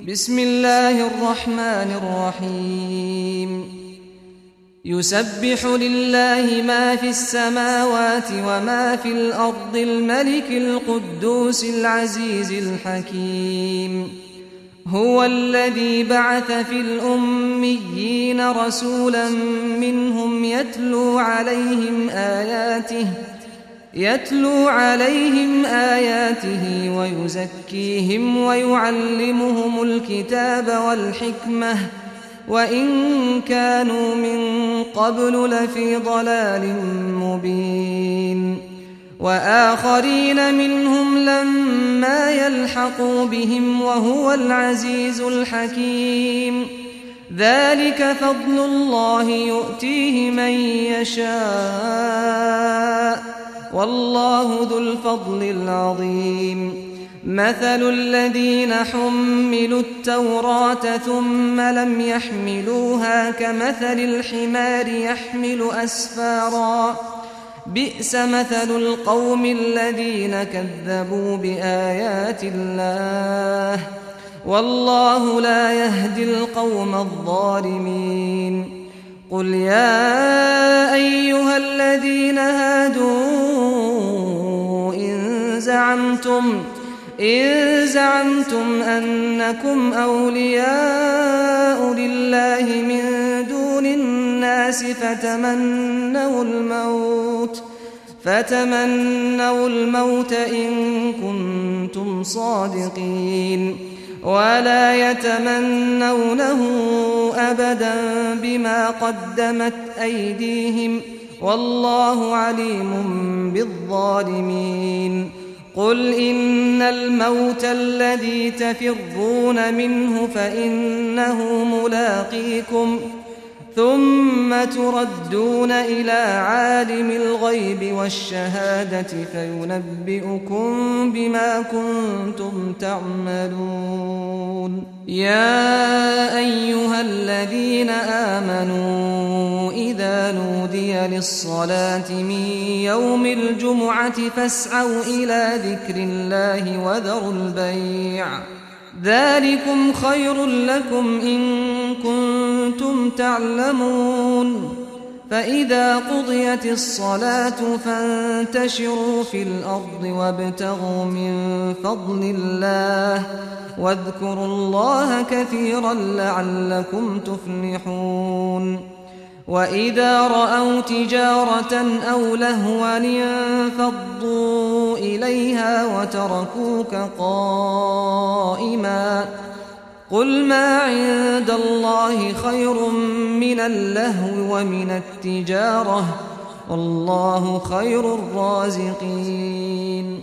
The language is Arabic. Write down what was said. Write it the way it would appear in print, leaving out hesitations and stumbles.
بسم الله الرحمن الرحيم يسبح لله ما في السماوات وما في الأرض الملك القدوس العزيز الحكيم هو الذي بعث في الأميين رسولا منهم يتلو عليهم آياته ويزكيهم ويعلمهم الكتاب والحكمة وإن كانوا من قبل لفي ضلال مبين وآخرين منهم لما يلحقوا بهم وهو العزيز الحكيم ذلك فضل الله يؤتيه من يشاء والله ذو الفضل العظيم مثل الذين حملوا التوراة ثم لم يحملوها كمثل الحمار يحمل أسفارا بئس مثل القوم الذين كذبوا بآيات الله والله لا يهدي القوم الظالمين قل يا أيها الذين هادوا إن زعمتم أنكم أولياء لله من دون الناس فتمنوا الموت إن كنتم صادقين ولا يتمنونه أبدا بما قدمت أيديهم والله عليم بالظالمين قل إن الموت الذي تفرون منه فإنه ملاقيكم ثم تردون إلى عالم الغيب والشهادة فينبئكم بما كنتم تعملون يا أيها الذين آمنوا إذا نودي للصلاة من يوم الجمعة فاسعوا إلى ذكر الله وذروا البيع ذلكم خير لكم إن كنتم تعلمون فإذا قضيت الصلاة فانتشروا في الأرض وابتغوا من فضل الله واذكروا الله كثيرا لعلكم تفلحون وإذا رأوا تجارة أو لهوا انفضوا إليها وتركوك قائما قل ما عند الله خير من اللهو ومن التجارة والله خير الرازقين